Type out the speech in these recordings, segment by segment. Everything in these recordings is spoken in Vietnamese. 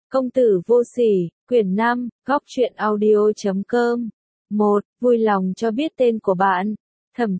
Công tử vô sỉ, quyển 5, góc truyện audio.com. 1. Vui lòng cho biết tên của bạn. Thẩm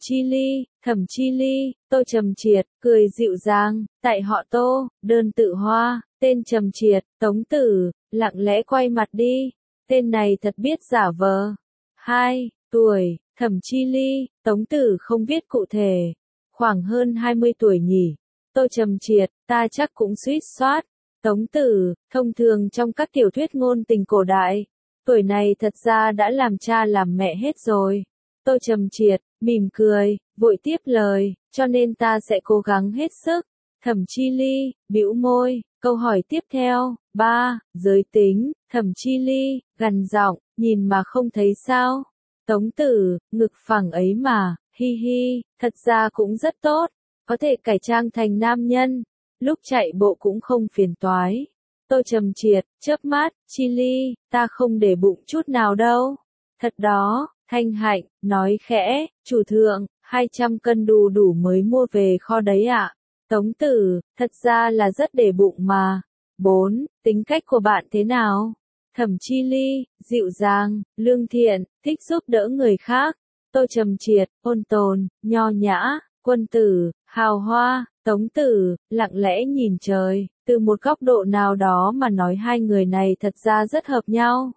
Chi Ly, Tô Trầm Triệt, cười dịu dàng, tại họ Tô, đơn tự Hoa, tên Trầm Triệt, Tống Tử, lặng lẽ quay mặt đi. Tên này thật biết giả vờ. 2. Tuổi, Thẩm Chi Ly, Tống Tử không biết cụ thể. Khoảng hơn 20 tuổi nhỉ. Tô Trầm Triệt, ta chắc cũng suýt soát. Tống Tử, thông thường trong các tiểu thuyết ngôn tình cổ đại, tuổi này thật ra đã làm cha làm mẹ hết rồi. Tô Trầm Triệt, mỉm cười, vội tiếp lời, cho nên ta sẽ cố gắng hết sức. Thẩm Chi Ly, bĩu môi, câu hỏi tiếp theo, 3. Giới tính, Thẩm Chi Ly, gằn giọng, nhìn mà không thấy sao. Tống Tử, ngực phẳng ấy mà, hi hi, thật ra cũng rất tốt, có thể cải trang thành nam nhân. Lúc chạy bộ cũng không phiền toái. Tô Trầm Triệt, chớp mắt, Chi Ly, ta không để bụng chút nào đâu. Thật đó, Thanh Hạnh, nói khẽ, chủ thượng, 200 cân đủ mới mua về kho đấy ạ. Tống Tử, thật ra là rất để bụng mà. 4. Tính cách của bạn thế nào? Thẩm Chi Ly, dịu dàng, lương thiện, thích giúp đỡ người khác. Tô Trầm Triệt, ôn tồn, nho nhã, quân tử, hào hoa. Tống Tử, lặng lẽ nhìn trời, từ một góc độ nào đó mà nói hai người này thật ra rất hợp nhau.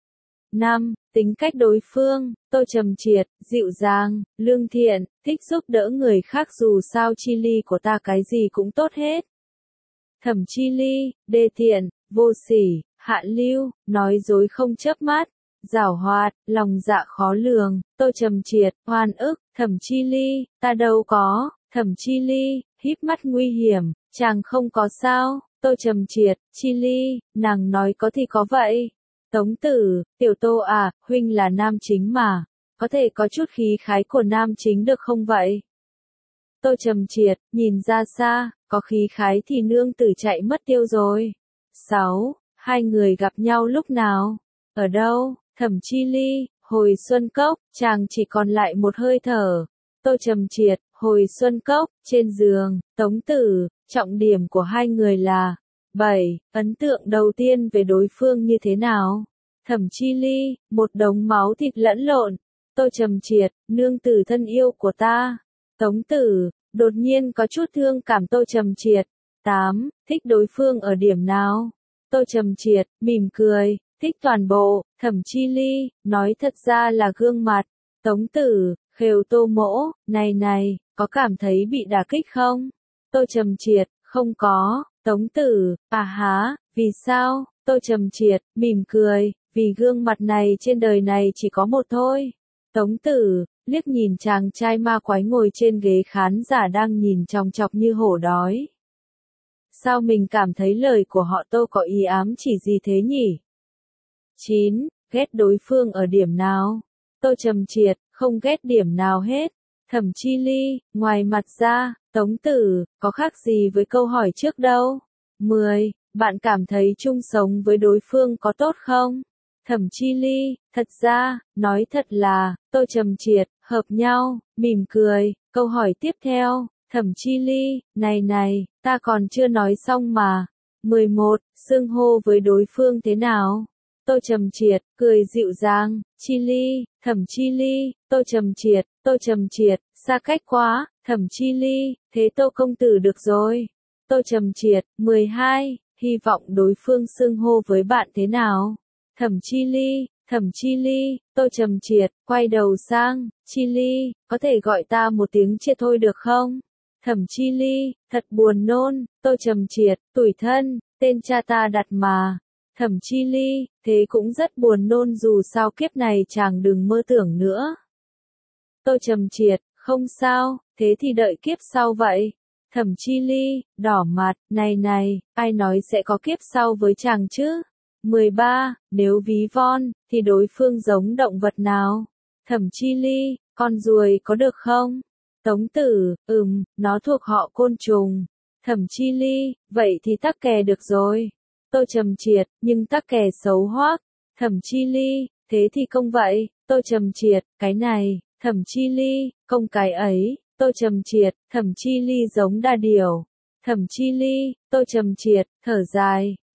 5. Tính cách đối phương, Tô Trầm Triệt, dịu dàng, lương thiện, thích giúp đỡ người khác dù sao Chi Ly của ta cái gì cũng tốt hết. Thẩm Chi Ly, đê tiện, vô sỉ, hạ lưu, nói dối không chớp mắt, giảo hoạt, lòng dạ khó lường. Tô Trầm Triệt, oan ức, Thẩm Chi Ly, ta đâu có. Thẩm Chi Ly, híp mắt nguy hiểm, chàng không có sao. Tô Trầm Triệt, Chi Ly, nàng nói có thì có vậy. Tống Tử, tiểu Tô à, huynh là nam chính mà, có thể có chút khí khái của nam chính được không vậy? Tô Trầm Triệt, nhìn ra xa, có khí khái thì nương tử chạy mất tiêu rồi. 6. Hai người gặp nhau lúc nào? Ở đâu? Thẩm Chi Ly, hồi Xuân Cốc, chàng chỉ còn lại một hơi thở. Tô Trầm Triệt, hồi Xuân Cốc, trên giường. Tống Tử, trọng điểm của hai người là 7. Ấn tượng đầu tiên về đối phương như thế nào? Thẩm Chi Ly, một đống máu thịt lẫn lộn. Tô Trầm Triệt, nương tử thân yêu của ta. Tống Tử, đột nhiên có chút thương cảm Tô Trầm Triệt. 8. Thích đối phương ở điểm nào? Tô Trầm Triệt, mỉm cười, thích toàn bộ. Thẩm Chi Ly, nói thật ra là gương mặt. Tống Tử, khều Tô mỗ, này, có cảm thấy bị đả kích không? Tô Trầm Triệt, không có. Tống Tử, à há, vì sao? Tô Trầm Triệt, mỉm cười, vì gương mặt này trên đời này chỉ có một thôi. Tống Tử, liếc nhìn chàng trai ma quái ngồi trên ghế khán giả đang nhìn chòng chọc như hổ đói. Sao mình cảm thấy lời của họ Tô có ý ám chỉ gì thế nhỉ? 9. Ghét đối phương ở điểm nào? Tô Trầm Triệt, không ghét điểm nào hết. Thẩm Chi Ly, ngoài mặt ra, Tống Tử, có khác gì với câu hỏi trước đâu. 10. Bạn cảm thấy chung sống với đối phương có tốt không? Thẩm Chi Ly, thật ra, nói thật là, Tô Trầm Triệt, hợp nhau, mỉm cười. Câu hỏi tiếp theo, Thẩm Chi Ly, này, ta còn chưa nói xong mà. 11. Xưng hô với đối phương thế nào? Tô Trầm Triệt, cười dịu dàng, Chi Ly, Thẩm Chi Ly, Tô Trầm Triệt, xa cách quá, Thẩm Chi Ly, thế Tô công tử được rồi. Tô Trầm Triệt, 12. Hy vọng đối phương xưng hô với bạn thế nào? Thẩm Chi Ly, Tô Trầm Triệt, quay đầu sang, Chi Ly, có thể gọi ta một tiếng Triệt thôi được không? Thẩm Chi Ly, thật buồn nôn. Tô Trầm Triệt, tủi thân, tên cha ta đặt mà. Thẩm Chi Ly, thế cũng rất buồn nôn dù sao kiếp này chàng đừng mơ tưởng nữa. Tô Trầm Triệt, không sao, thế thì đợi kiếp sau vậy. Thẩm Chi Ly, đỏ mặt, này, ai nói sẽ có kiếp sau với chàng chứ? 13. Nếu ví von, thì đối phương giống động vật nào? Thẩm Chi Ly, con ruồi có được không? Tống Tử, nó thuộc họ côn trùng. Thẩm Chi Ly, vậy thì tắc kè được rồi. Tô Trầm Triệt, nhưng tắc kè xấu hoắc. Thẩm Chi Ly, thế thì công vậy. Tô Trầm Triệt, cái này. Thẩm Chi Ly, công cái ấy. Tô Trầm Triệt, Thẩm Chi Ly giống đa điểu. Thẩm Chi Ly, Tô Trầm Triệt, thở dài,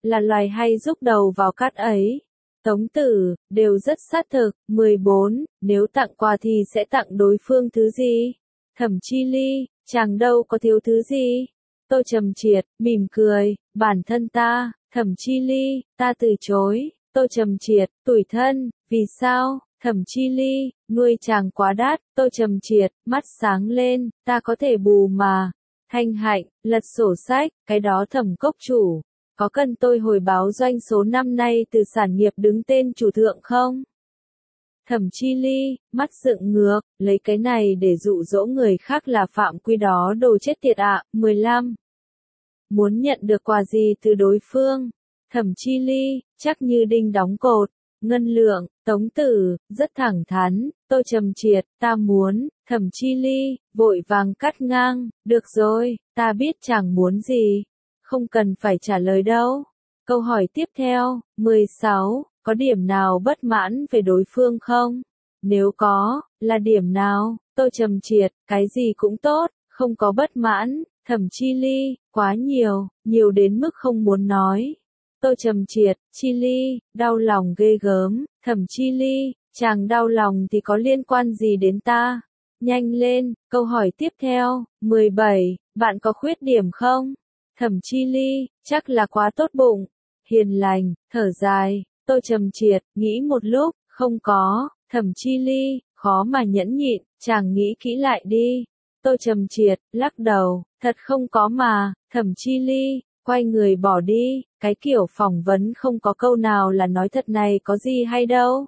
là loài hay rúc đầu vào cát ấy. Tống Tử, đều rất sát thực. 14. Nếu tặng quà thì sẽ tặng đối phương thứ gì? Thẩm Chi Ly, chàng đâu có thiếu thứ gì. Tô Trầm Triệt, mỉm cười, bản thân ta. Thẩm Chi Ly, ta từ chối. Tô Trầm Triệt, tủi thân, vì sao? Thẩm Chi Ly, nuôi chàng quá đắt. Tô Trầm Triệt, mắt sáng lên, ta có thể bù mà. Thanh Hạnh, lật sổ sách, cái đó Thẩm cốc chủ. Có cần tôi hồi báo doanh số năm nay từ sản nghiệp đứng tên chủ thượng không? Thẩm Chi Ly, mắt dựng ngược, lấy cái này để dụ dỗ người khác là phạm quy đó đồ chết tiệt ạ. 15. Muốn nhận được quà gì từ đối phương? Thẩm Chi Ly, chắc như đinh đóng cột. Ngân Lượng, Tống Tử, rất thẳng thắn. Tô Trầm Triệt, ta muốn. Thẩm Chi Ly, vội vàng cắt ngang, được rồi, ta biết chàng muốn gì. Không cần phải trả lời đâu. Câu hỏi tiếp theo, 16, có điểm nào bất mãn về đối phương không? Nếu có, là điểm nào? Tô Trầm Triệt, cái gì cũng tốt, không có bất mãn. Thẩm Chi Ly, quá nhiều, nhiều đến mức không muốn nói. Tô Trầm Triệt, Chi Ly, đau lòng ghê gớm. Thẩm Chi Ly, chàng đau lòng thì có liên quan gì đến ta? Nhanh lên, câu hỏi tiếp theo, 17, bạn có khuyết điểm không? Thẩm Chi Ly, chắc là quá tốt bụng, hiền lành, thở dài. Tô Trầm Triệt, nghĩ một lúc, không có. Thẩm Chi Ly, khó mà nhẫn nhịn, chàng nghĩ kỹ lại đi. Tô Trầm Triệt, lắc đầu, thật không có mà. Thẩm Chi Ly, quay người bỏ đi, cái kiểu phỏng vấn không có câu nào là nói thật này có gì hay đâu.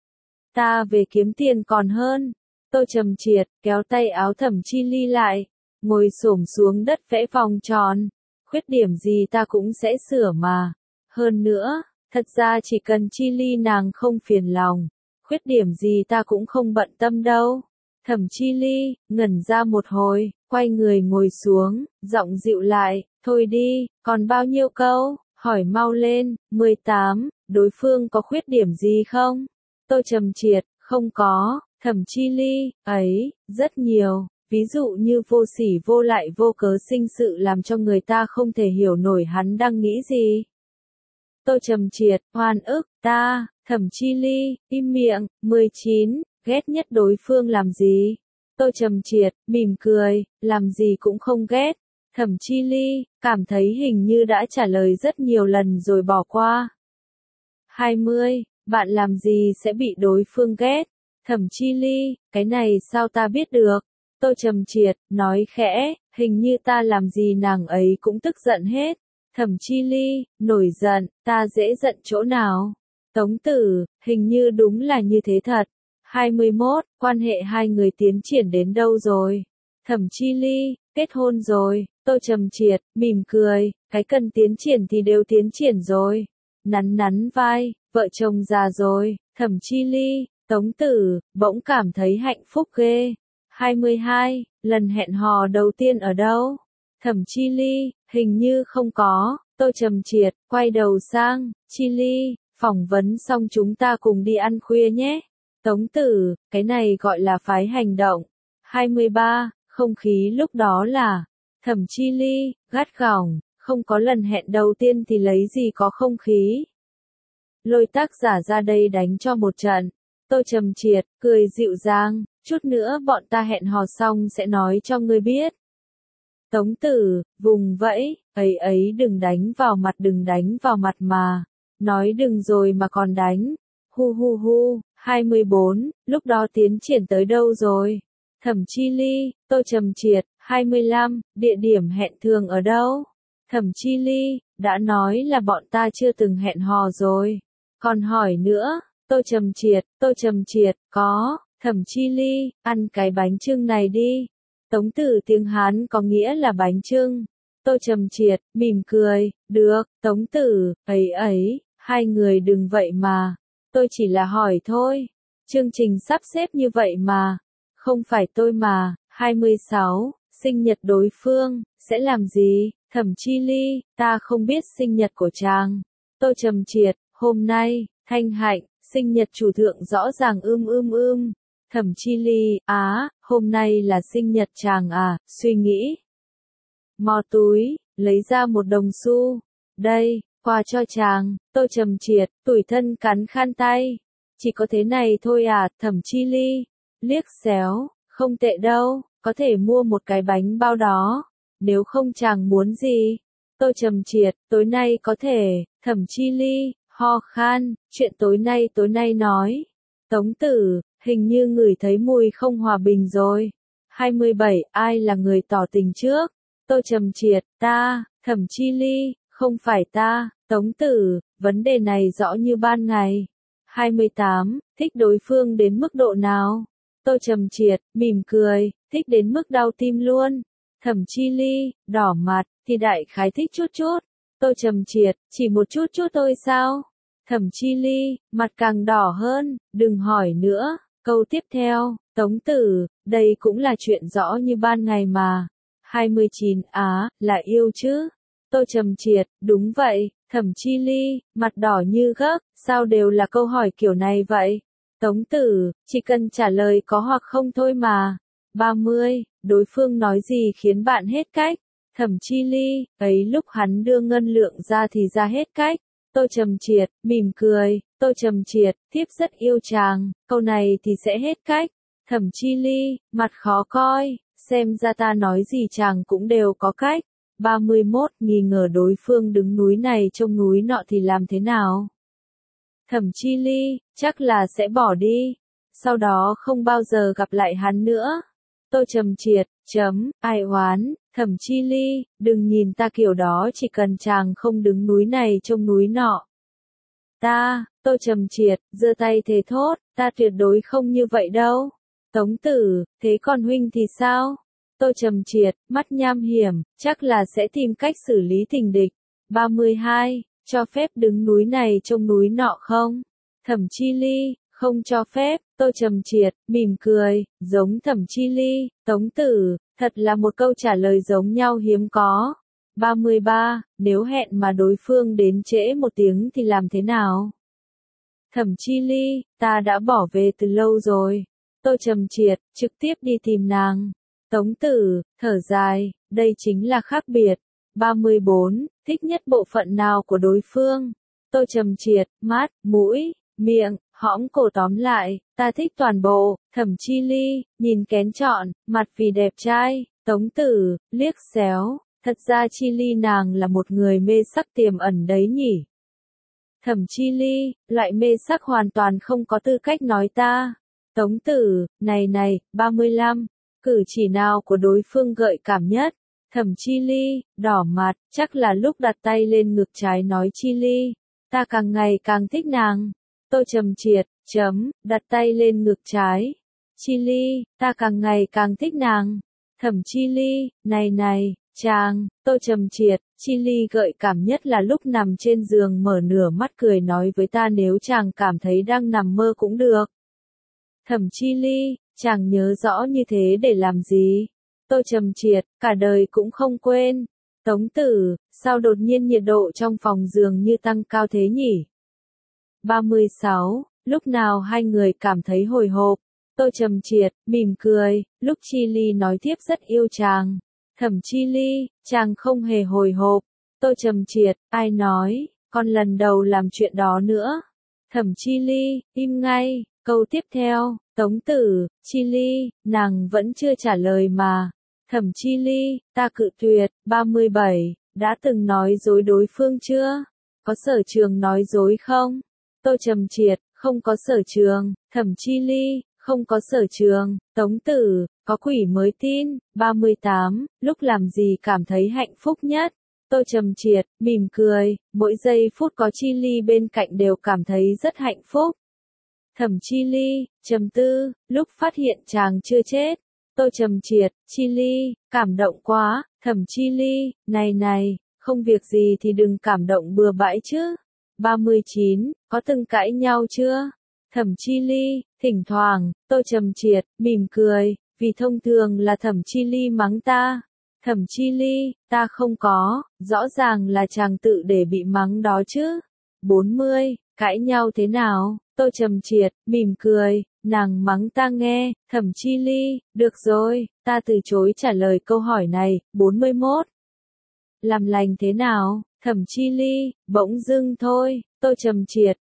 Ta về kiếm tiền còn hơn. Tô Trầm Triệt, kéo tay áo Thẩm Chi Ly lại, ngồi xổm xuống đất vẽ vòng tròn. Khuyết điểm gì ta cũng sẽ sửa mà. Hơn nữa, thật ra chỉ cần Chi Ly nàng không phiền lòng, khuyết điểm gì ta cũng không bận tâm đâu. Thẩm Chi Ly, ngẩn ra một hồi, quay người ngồi xuống, giọng dịu lại, thôi đi, còn bao nhiêu câu, hỏi mau lên. 18, đối phương có khuyết điểm gì không? Tô Trầm Triệt, không có. Thẩm Chi Ly, ấy, rất nhiều. Ví dụ như vô sỉ vô lại vô cớ sinh sự làm cho người ta không thể hiểu nổi hắn đang nghĩ gì. Tô Trầm Triệt, oan ức, ta. Thẩm Chi Ly, im miệng. 19, ghét nhất đối phương làm gì? Tô Trầm Triệt, mỉm cười, làm gì cũng không ghét. Thẩm Chi Ly, cảm thấy hình như đã trả lời rất nhiều lần rồi bỏ qua. 20, bạn làm gì sẽ bị đối phương ghét? Thẩm Chi Ly, cái này sao ta biết được? Tô Trầm Triệt, nói khẽ, hình như ta làm gì nàng ấy cũng tức giận hết. Thẩm Chi Ly, nổi giận, ta dễ giận chỗ nào? Tống Tử, hình như đúng là như thế thật. 21, quan hệ hai người tiến triển đến đâu rồi? Thẩm Chi Ly, kết hôn rồi. Tô Trầm Triệt, mỉm cười, cái cần tiến triển thì đều tiến triển rồi. Nắn nắn vai, vợ chồng già rồi. Thẩm Chi Ly, Tống Tử, bỗng cảm thấy hạnh phúc ghê. 22, lần hẹn hò đầu tiên ở đâu? Thẩm Chi Ly, hình như không có. Tô Trầm Triệt, quay đầu sang, Chi Ly, phỏng vấn xong chúng ta cùng đi ăn khuya nhé. Tống Tử, cái này gọi là phái hành động. 23, không khí lúc đó là Thẩm Chi Ly, gắt gỏng, không có lần hẹn đầu tiên thì lấy gì có không khí. Lôi tác giả ra đây đánh cho một trận. Tô Trầm Triệt, cười dịu dàng, chút nữa bọn ta hẹn hò xong sẽ nói cho ngươi biết. Tống Tử, vùng vẫy, ấy đừng đánh vào mặt mà. Nói đừng rồi mà còn đánh. Hu hu hu. 24, lúc đó tiến triển tới đâu rồi? Thẩm Chi Ly, Tô Trầm Triệt. 25, địa điểm hẹn thường ở đâu? Thẩm Chi Ly, đã nói là bọn ta chưa từng hẹn hò rồi. Còn hỏi nữa? Tô Trầm Triệt, có. Thẩm Chi Ly, ăn cái bánh chưng này đi. Tống Tử tiếng Hán có nghĩa là bánh chưng. Tô Trầm Triệt, mỉm cười, được. Tống Tử, ấy, hai người đừng vậy mà. Tôi chỉ là hỏi thôi. Chương trình sắp xếp như vậy mà. Không phải tôi mà. 26, sinh nhật đối phương, sẽ làm gì? Thẩm Chi Ly, ta không biết sinh nhật của chàng. Tô Trầm Triệt, hôm nay, Thanh Hạnh, sinh nhật chủ thượng rõ ràng Thẩm Chi Ly, hôm nay là sinh nhật chàng à, suy nghĩ. Mò túi, lấy ra một đồng xu. Đây, Qua cho chàng, Tô Trầm Triệt, tủi thân cắn khan tay. Chỉ có thế này thôi à, Thẩm Chi Ly. Liếc xéo, không tệ đâu, có thể mua một cái bánh bao đó. Nếu không chàng muốn gì? Tô Trầm Triệt, tối nay có thể, Thẩm Chi Ly, ho khan, chuyện tối nay nói. Tống Tử, hình như ngửi thấy mùi không hòa bình rồi. 27, ai là người tỏ tình trước? Tô Trầm Triệt, ta, Thẩm Chi Ly, không phải ta, Tống Tử, vấn đề này rõ như ban ngày. 28, thích đối phương đến mức độ nào? Tô Trầm Triệt, mỉm cười, thích đến mức đau tim luôn. Thẩm Chi Ly, đỏ mặt, thì đại khái thích chút chút. Tô Trầm Triệt, chỉ một chút chút thôi sao? Thẩm Chi Ly, mặt càng đỏ hơn, đừng hỏi nữa. Câu tiếp theo, Tống Tử, đây cũng là chuyện rõ như ban ngày mà. 29, là yêu chứ? Tô Trầm Triệt, đúng vậy. Thẩm Chi Ly, mặt đỏ như gấc, sao đều là câu hỏi kiểu này vậy? Tống Tử, chỉ cần trả lời có hoặc không thôi mà. 30, đối phương nói gì khiến bạn hết cách? Thẩm Chi Ly, ấy lúc hắn đưa ngân lượng ra thì ra hết cách. Tô Trầm Triệt, mỉm cười, Tô Trầm Triệt, thiếp rất yêu chàng, câu này thì sẽ hết cách. Thẩm Chi Ly, mặt khó coi, xem ra ta nói gì chàng cũng đều có cách. 31, nghi ngờ đối phương đứng núi này trông núi nọ thì làm thế nào? Thẩm Chi Ly, chắc là sẽ bỏ đi, sau đó không bao giờ gặp lại hắn nữa. Tô Trầm Triệt, ai oán, Thẩm Chi Ly, đừng nhìn ta kiểu đó, chỉ cần chàng không đứng núi này trông núi nọ. Tô Trầm Triệt, giơ tay thề thốt, ta tuyệt đối không như vậy đâu. Tống Tử, thế còn huynh thì sao? Tô Trầm Triệt, mắt nham hiểm, chắc là sẽ tìm cách xử lý tình địch. 32, cho phép đứng núi này trông núi nọ không? Thẩm Chi Ly, không cho phép. Tô Trầm Triệt, mỉm cười, giống Thẩm Chi Ly, Tống Tử, thật là một câu trả lời giống nhau hiếm có. 33, nếu hẹn mà đối phương đến trễ một tiếng thì làm thế nào? Thẩm Chi Ly, ta đã bỏ về từ lâu rồi. Tô Trầm Triệt, trực tiếp đi tìm nàng. Tống Tử, thở dài, đây chính là khác biệt. 34, thích nhất bộ phận nào của đối phương? Tô Trầm Triệt, mắt, mũi, miệng, hõm cổ, tóm lại, ta thích toàn bộ. Thẩm Chi Ly, nhìn kén chọn, mặt vì đẹp trai. Tống Tử, liếc xéo, thật ra Chi Ly nàng là một người mê sắc tiềm ẩn đấy nhỉ. Thẩm Chi Ly, loại mê sắc hoàn toàn không có tư cách nói ta. Tống Tử, này, 35, cử chỉ nào của đối phương gợi cảm nhất? Thẩm Chi Ly, đỏ mặt, chắc là lúc đặt tay lên ngực trái nói Chi Ly, ta càng ngày càng thích nàng. Tô Trầm Triệt, đặt tay lên ngực trái. Chi Ly, ta càng ngày càng thích nàng. Thẩm Chi Ly, này, chàng. Tô Trầm Triệt, Chi Ly gợi cảm nhất là lúc nằm trên giường mở nửa mắt cười nói với ta nếu chàng cảm thấy đang nằm mơ cũng được. Thẩm Chi Ly, chàng nhớ rõ như thế để làm gì? Tô Trầm Triệt, cả đời cũng không quên. Tống Tử, sao đột nhiên nhiệt độ trong phòng giường như tăng cao thế nhỉ? 36, lúc nào hai người cảm thấy hồi hộp? Tô Trầm Triệt, mỉm cười, lúc Chi Ly nói thiếp rất yêu chàng. Thẩm Chi Ly, chàng không hề hồi hộp. Tô Trầm Triệt, ai nói, con lần đầu làm chuyện đó nữa. Thẩm Chi Ly, im ngay. Câu tiếp theo, Tống Tử, Chi Ly, nàng vẫn chưa trả lời mà. Thẩm Chi Ly, ta cự tuyệt. 37, đã từng nói dối đối phương chưa? Có sở trường nói dối không? Tô Trầm Triệt, không có sở trường. Thẩm Chi Ly, không có sở trường. Tống Tử, có quỷ mới tin. 38, lúc làm gì cảm thấy hạnh phúc nhất? Tô Trầm Triệt, mỉm cười, mỗi giây phút có Chi Ly bên cạnh đều cảm thấy rất hạnh phúc. Thẩm Chi Ly, tư, lúc phát hiện chàng chưa chết. Tô Trầm Triệt, Chi Ly, cảm động quá. Thẩm Chi Ly, này, không việc gì thì đừng cảm động bừa bãi chứ. 39, có từng cãi nhau chưa? Thẩm Chi Ly, thỉnh thoảng. Tô Trầm Triệt, mỉm cười, vì thông thường là Thẩm Chi Ly mắng ta. Thẩm Chi Ly, ta không có, rõ ràng là chàng tự để bị mắng đó chứ. 40, cãi nhau thế nào? Tô Trầm Triệt, mỉm cười, nàng mắng ta nghe. Thẩm Chi Ly, được rồi, ta từ chối trả lời câu hỏi này. 41, làm lành thế nào? Thẩm Chi Ly, bỗng dưng thôi, Tô Trầm Triệt,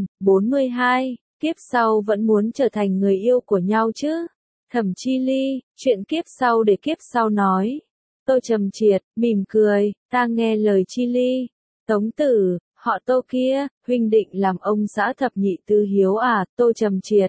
42, kiếp sau vẫn muốn trở thành người yêu của nhau chứ. Thẩm Chi Ly, chuyện kiếp sau để kiếp sau nói. Tô Trầm Triệt, mỉm cười, ta nghe lời Chi Ly. Tống Tử, họ Tô kia, huynh định làm ông xã thập nhị tứ hiếu à, Tô Trầm Triệt.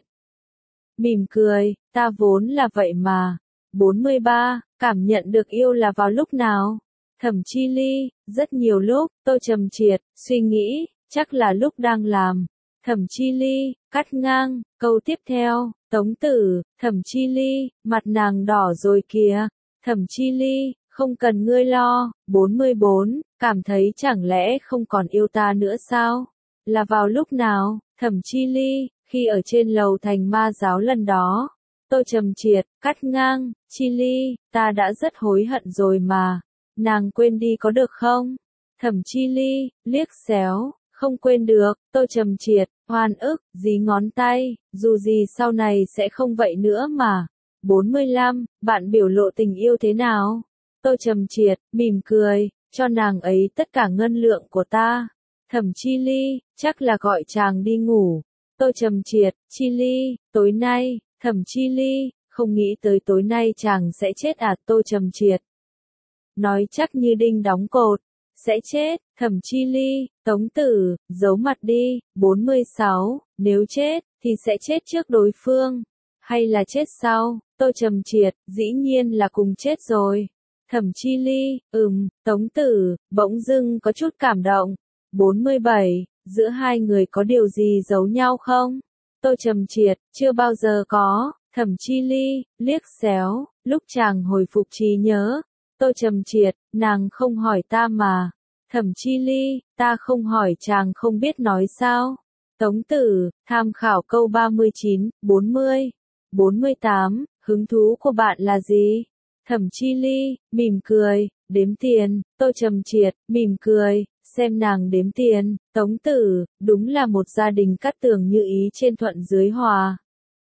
Mỉm cười, ta vốn là vậy mà. 43, cảm nhận được yêu là vào lúc nào? Thẩm Chi Ly, rất nhiều lúc, Tô Trầm Triệt, suy nghĩ, chắc là lúc đang làm. Thẩm Chi Ly, cắt ngang, câu tiếp theo, Tống Tử, Thẩm Chi Ly, mặt nàng đỏ rồi kìa. Thẩm Chi Ly, không cần ngươi lo. 44, cảm thấy chẳng lẽ không còn yêu ta nữa sao? Là vào lúc nào? Thẩm Chi Ly, khi ở trên lầu thành ma giáo lần đó. Tô Trầm Triệt, cắt ngang, Chi Ly, ta đã rất hối hận rồi mà. Nàng quên đi có được không? Thẩm Chi Ly, liếc xéo, không quên được. Tô Trầm Triệt, oan ức, dí ngón tay, dù gì sau này sẽ không vậy nữa mà. 45, bạn biểu lộ tình yêu thế nào? Tô Trầm Triệt, mỉm cười, cho nàng ấy tất cả ngân lượng của ta. Thẩm Chi Ly, chắc là gọi chàng đi ngủ. Tô Trầm Triệt, Chi Ly, tối nay. Thẩm Chi Ly, không nghĩ tới tối nay chàng sẽ chết à? Tô Trầm Triệt, nói chắc như đinh đóng cột, sẽ chết. Thẩm Chi Ly, Tống Tử, giấu mặt đi. 46, nếu chết, thì sẽ chết trước đối phương, hay là chết sau? Tô Trầm Triệt, dĩ nhiên là cùng chết rồi. Thẩm Chi Ly, Tống Tử, bỗng dưng có chút cảm động. 47, giữa hai người có điều gì giấu nhau không? Tô Trầm Triệt, chưa bao giờ có. Thẩm Chi Ly, liếc xéo, lúc chàng hồi phục trí nhớ. Tô Trầm Triệt, nàng không hỏi ta mà. Thẩm Chi Ly, ta không hỏi chàng không biết nói sao? Tống Tử, tham khảo câu 39, 40, 48, hứng thú của bạn là gì? Thẩm Chi Ly, mỉm cười, đếm tiền. Tô Trầm Triệt, mỉm cười, xem nàng đếm tiền. Tống Tử, đúng là một gia đình cát tường như ý trên thuận dưới hòa.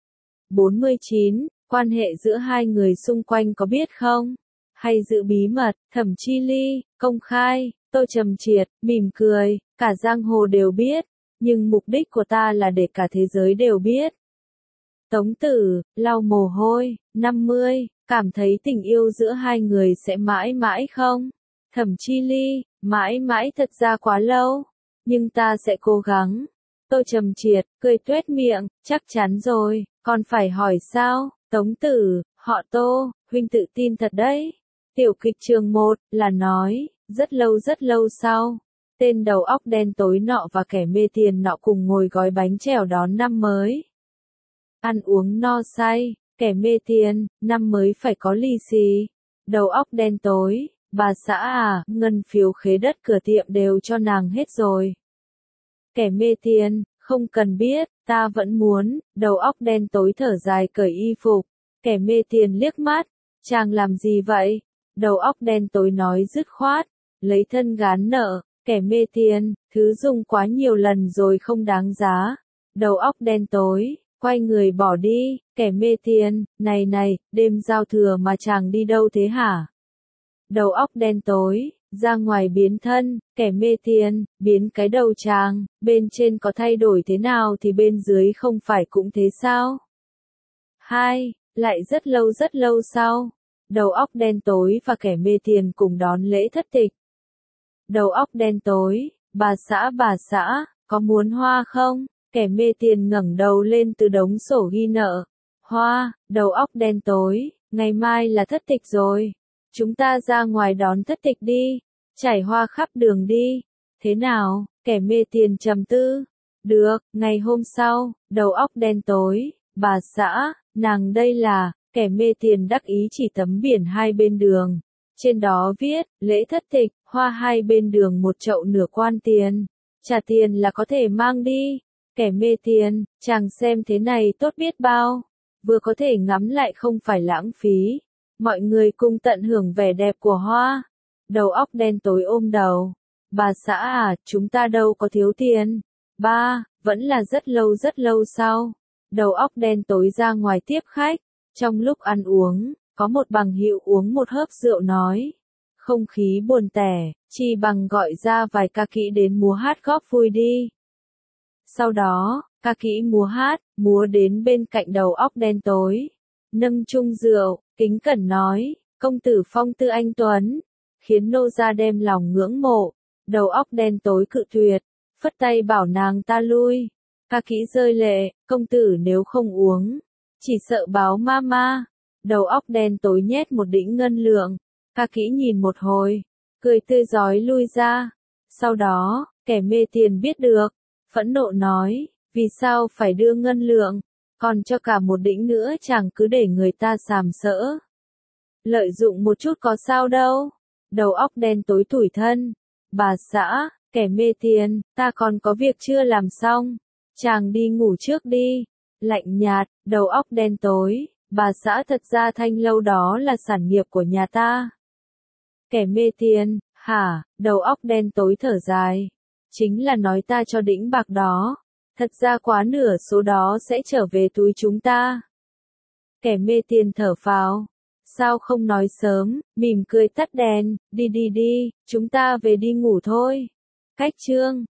49, quan hệ giữa hai người xung quanh có biết không? Hay giữ bí mật? Thẩm Chi Ly, công khai. Tô Trầm Triệt, mỉm cười, cả giang hồ đều biết, nhưng mục đích của ta là để cả thế giới đều biết. Tống Tử, lau mồ hôi. 50, cảm thấy tình yêu giữa hai người sẽ mãi mãi không? Thẩm Chi Ly, mãi mãi thật ra quá lâu, nhưng ta sẽ cố gắng. Tô Trầm Triệt, cười tuét miệng, chắc chắn rồi, còn phải hỏi sao? Tống Tử, họ Tô, huynh tự tin thật đấy. Tiểu kịch trường 1, là nói, rất lâu sau, tên đầu óc đen tối nọ và kẻ mê tiền nọ cùng ngồi gói bánh chèo đón năm mới. Ăn uống no say, kẻ mê tiền, năm mới phải có lì xì. Đầu óc đen tối, bà xã à, ngân phiếu khế đất cửa tiệm đều cho nàng hết rồi. Kẻ mê tiền, không cần biết, ta vẫn muốn. Đầu óc đen tối thở dài cởi y phục. Kẻ mê tiền liếc mắt, chàng làm gì vậy? Đầu óc đen tối nói dứt khoát, lấy thân gán nợ. Kẻ mê tiền, thứ dùng quá nhiều lần rồi không đáng giá. Đầu óc đen tối, quay người bỏ đi. Kẻ mê tiền, này, đêm giao thừa mà chàng đi đâu thế hả? Đầu óc đen tối, ra ngoài biến thân. Kẻ mê tiền, biến cái đầu chàng, bên trên có thay đổi thế nào thì bên dưới không phải cũng thế sao? 2. Lại rất lâu sau, đầu óc đen tối và kẻ mê tiền cùng đón lễ thất tịch. Đầu óc đen tối, bà xã, có muốn hoa không? Kẻ mê tiền ngẩng đầu lên từ đống sổ ghi nợ. Hoa. Đầu óc đen tối, ngày mai là thất tịch rồi. Chúng ta ra ngoài đón thất tịch đi. Trải hoa khắp đường đi. Thế nào? Kẻ mê tiền trầm tư. Được. Ngày hôm sau, đầu óc đen tối, bà xã, nàng đây là. Kẻ mê tiền đắc ý chỉ tấm biển hai bên đường. Trên đó viết, lễ thất tịch, hoa hai bên đường một chậu nửa quan tiền. Trả tiền là có thể mang đi. Kẻ mê tiền, chàng xem thế này tốt biết bao. Vừa có thể ngắm lại không phải lãng phí. Mọi người cùng tận hưởng vẻ đẹp của hoa. Đầu óc đen tối ôm đầu. Bà xã à, chúng ta đâu có thiếu tiền. 3. Vẫn là rất lâu sau. Đầu óc đen tối ra ngoài tiếp khách. Trong lúc ăn uống, có một bằng hữu uống một hớp rượu nói. Không khí buồn tẻ, chi bằng gọi ra vài ca kỹ đến múa hát góp vui đi. Sau đó, ca kỹ múa hát, múa đến bên cạnh đầu óc đen tối. Nâng chung rượu, kính cẩn nói, công tử phong tư anh tuấn, khiến nô gia đem lòng ngưỡng mộ. Đầu óc đen tối cự tuyệt, phất tay bảo nàng ta lui. Ca kỹ rơi lệ, công tử nếu không uống, chỉ sợ báo mama. Đầu óc đen tối nhét một đĩnh ngân lượng. Ca kỹ nhìn một hồi, cười tươi rói lui ra. Sau đó, kẻ mê tiền biết được, phẫn nộ nói, vì sao phải đưa ngân lượng, còn cho cả một đĩnh nữa chẳng cứ để người ta sàm sỡ. Lợi dụng một chút có sao đâu. Đầu óc đen tối tủi thân. Bà xã, kẻ mê tiền, ta còn có việc chưa làm xong. Chàng đi ngủ trước đi. Lạnh nhạt, đầu óc đen tối, bà xã thật ra thanh lâu đó là sản nghiệp của nhà ta. Kẻ mê tiền, hả, đầu óc đen tối thở dài. Chính là nói ta cho đĩnh bạc đó. Thật ra quá nửa số đó sẽ trở về túi chúng ta. Kẻ mê tiền thở phào. Sao không nói sớm, mỉm cười tắt đèn, đi đi đi, chúng ta về đi ngủ thôi. Cách chương